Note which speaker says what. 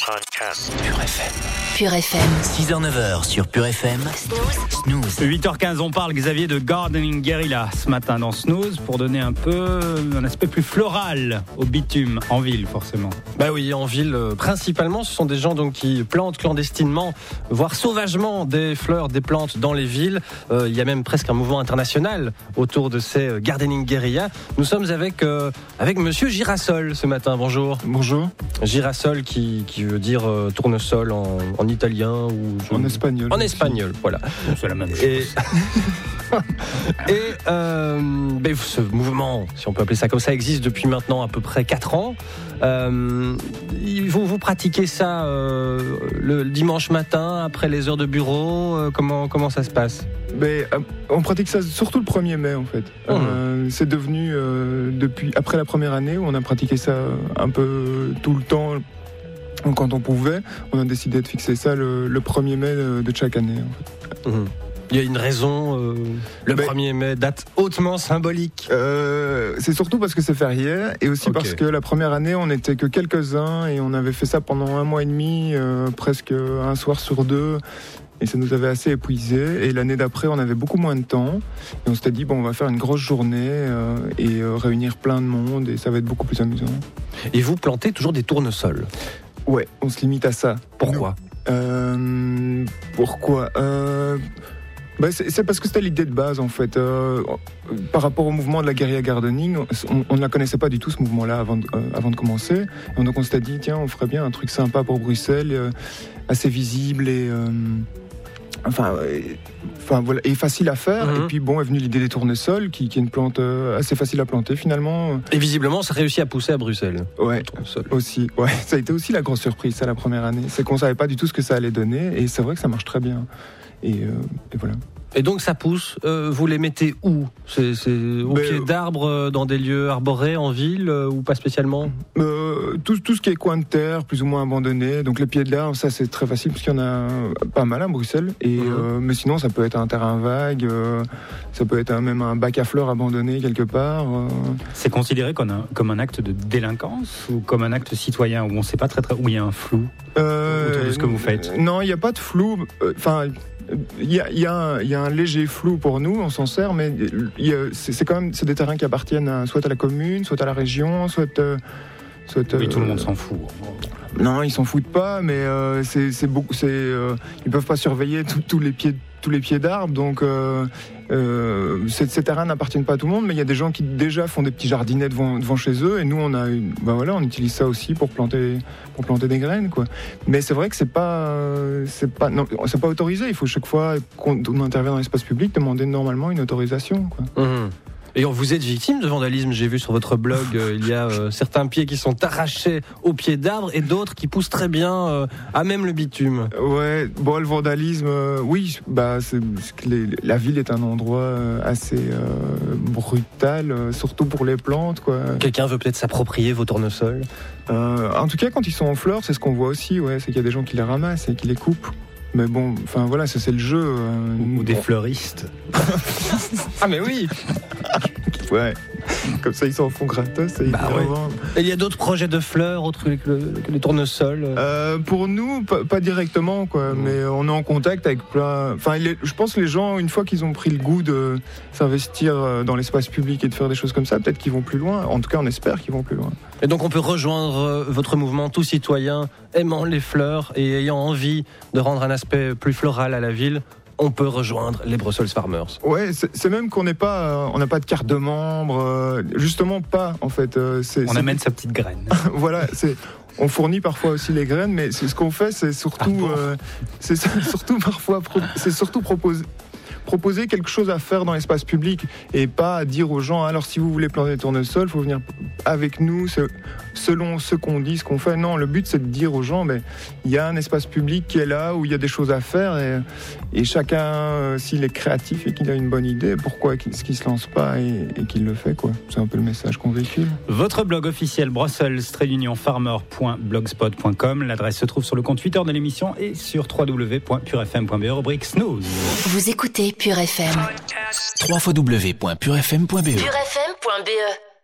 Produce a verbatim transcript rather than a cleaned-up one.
Speaker 1: Podcast. Pure F M.
Speaker 2: Pure F M.
Speaker 1: six heures neuf heures sur Pure F M.
Speaker 2: Snooze.
Speaker 3: Snooze. huit heures quinze, on parle, Xavier, de Gardening Guerilla ce matin dans Snooze pour donner un peu un aspect plus floral au bitume, en ville forcément.
Speaker 4: Bah oui, en ville euh, principalement, ce sont des gens donc qui plantent clandestinement, voire sauvagement des fleurs, des plantes dans les villes. Euh, il y a même presque un mouvement international autour de ces euh, Gardening Guerilla. Nous sommes avec euh, avec Monsieur Girasole ce matin. Bonjour.
Speaker 5: Bonjour.
Speaker 4: Girasole qui qui veut dire euh, tournesol en, en italien ou je...
Speaker 5: en espagnol.
Speaker 4: En espagnol, voilà.
Speaker 3: Bon, c'est la même chose.
Speaker 4: Et, et euh, ben, ce mouvement, si on peut appeler ça comme ça, existe depuis maintenant à peu près quatre ans. Euh, vous, vous pratiquez ça euh, le dimanche matin, après les heures de bureau, euh, comment, comment ça se passe ?
Speaker 5: Mais, euh, on pratique ça surtout le premier mai en fait. Mmh. Euh, c'est devenu euh, depuis après la première année où on a pratiqué ça un peu tout le temps. Quand on pouvait, on a décidé de fixer ça le, le premier mai de, de chaque année. En fait.
Speaker 4: Mmh. Il y a une raison, euh, le
Speaker 5: ben,
Speaker 4: premier mai, date hautement symbolique.
Speaker 5: Euh, c'est surtout parce que c'est férié et aussi okay. parce que la première année, on n'était que quelques-uns et on avait fait ça pendant un mois et demi, euh, presque un soir sur deux. Et ça nous avait assez épuisé. Et l'année d'après, on avait beaucoup moins de temps. Et on s'était dit, bon, on va faire une grosse journée euh, et euh, réunir plein de monde et ça va être beaucoup plus amusant.
Speaker 4: Et vous plantez toujours des tournesols ?
Speaker 5: Ouais, on se limite à ça.
Speaker 4: Pourquoi ?
Speaker 5: euh, Pourquoi euh, bah c'est, c'est parce que c'était l'idée de base en fait. Euh, par rapport au mouvement de la guérilla gardening, on, on ne la connaissait pas du tout ce mouvement-là avant de, euh, avant de commencer. Et donc on s'était dit tiens, on ferait bien un truc sympa pour Bruxelles, euh, assez visible et euh, enfin, et, enfin voilà, et facile à faire. Mm-hmm. Et puis bon, est venue l'idée des tournesols, qui, qui est une plante euh, assez facile à planter finalement.
Speaker 4: Et visiblement, ça réussit à pousser à Bruxelles.
Speaker 5: Ouais, aussi. Ouais, ça a été aussi la grosse surprise ça la première année. C'est qu'on savait pas du tout ce que ça allait donner, et c'est vrai que ça marche très bien. Et, euh, et voilà.
Speaker 4: Et donc ça pousse, euh, vous les mettez où ? C'est, c'est au Mais pied d'arbres, dans des lieux arborés, en ville, euh, ou pas spécialement ?
Speaker 5: euh, tout, tout ce qui est coin de terre, plus ou moins abandonné. Donc les pieds de l'arbre, ça c'est très facile, parce qu'il y en a pas mal à Bruxelles. Et, mmh. euh, mais sinon, ça peut être un terrain vague, euh, ça peut être un, même un bac à fleurs abandonné quelque part. Euh.
Speaker 3: C'est considéré comme un, comme un acte de délinquance ou comme un acte citoyen, où on ne sait pas très très, où il y a un flou euh, autour de ce que vous faites ?
Speaker 5: Non, il n'y a pas de flou. Enfin... Euh, Il y, a, il, y a un, il y a un léger flou pour nous, on s'en sert, mais il y a, c'est, c'est quand même c'est des terrains qui appartiennent à, soit à la commune, soit à la région, soit... Euh, soit
Speaker 3: oui,
Speaker 5: euh,
Speaker 3: tout le monde s'en fout.
Speaker 5: Non, ils s'en foutent pas, mais euh, c'est, c'est beaucoup, c'est, euh, ils peuvent pas surveiller tous les pieds, tous les pieds d'arbres, donc euh, euh, ces, ces terrains n'appartiennent pas à tout le monde, mais il y a des gens qui déjà font des petits jardinets devant, devant chez eux, et nous on a, une, ben voilà, on utilise ça aussi pour planter, pour planter des graines, quoi. Mais c'est vrai que c'est pas, c'est pas, non, c'est pas autorisé. Il faut chaque fois qu'on on intervient dans l'espace public demander normalement une autorisation, quoi.
Speaker 4: Mmh. Et vous êtes victime de vandalisme, j'ai vu sur votre blog, euh, il y a euh, certains pieds qui sont arrachés aux pieds d'arbres et d'autres qui poussent très bien euh, à même le bitume.
Speaker 5: Ouais, bon, le vandalisme, euh, oui, bah, c'est, c'est les, la ville est un endroit euh, assez euh, brutal, euh, surtout pour les plantes, quoi.
Speaker 4: Quelqu'un veut peut-être s'approprier vos tournesols ?
Speaker 5: euh, En tout cas, quand ils sont en fleurs, c'est ce qu'on voit aussi, ouais, c'est qu'il y a des gens qui les ramassent et qui les coupent. Mais bon, enfin voilà, ça c'est le jeu. Euh,
Speaker 3: ou, ou des
Speaker 5: bon.
Speaker 3: fleuristes.
Speaker 4: Ah mais oui.
Speaker 5: Ouais. Comme ça, ils s'en font gratos et ils
Speaker 4: bah ouais. Et il y a d'autres projets de fleurs autres que, le, que les tournesols
Speaker 5: euh, Pour nous, pas, pas directement, quoi. Mmh. Mais on est en contact avec plein. Enfin, les, je pense que les gens, une fois qu'ils ont pris le goût de s'investir dans l'espace public et de faire des choses comme ça, peut-être qu'ils vont plus loin. En tout cas, on espère qu'ils vont plus loin.
Speaker 4: Et donc, on peut rejoindre votre mouvement Tout Citoyen, aimant les fleurs et ayant envie de rendre un aspect plus floral à la ville. On peut rejoindre les Brussels Farmers.
Speaker 5: Ouais, c'est, c'est même qu'on n'est pas, euh, on n'a pas de carte de membre, euh, justement pas en fait. Euh, c'est,
Speaker 3: on
Speaker 5: c'est...
Speaker 3: amène sa petite graine.
Speaker 5: Voilà, c'est. On fournit parfois aussi les graines, mais c'est ce qu'on fait, c'est surtout, ah bon euh, c'est surtout parfois, pro- c'est surtout proposer. proposer quelque chose à faire dans l'espace public et pas dire aux gens alors si vous voulez planter des tournesols, il faut venir avec nous selon ce qu'on dit, ce qu'on fait. Non, le but c'est de dire aux gens mais il y a un espace public qui est là où il y a des choses à faire et, et chacun euh, s'il est créatif et qu'il a une bonne idée, pourquoi est-ce qu'il se lance pas et, et qu'il le fait, quoi. C'est un peu le message qu'on véhicule.
Speaker 3: Votre blog officiel brussels tiret union farmer point blogspot point com, l'adresse se trouve sur le compte Twitter de l'émission et sur w w w point pure f m point b e, rubrique Snooze.
Speaker 2: Vous écoutez Pure F M.
Speaker 1: w w w point pure f m point b e.
Speaker 2: pure f m point b e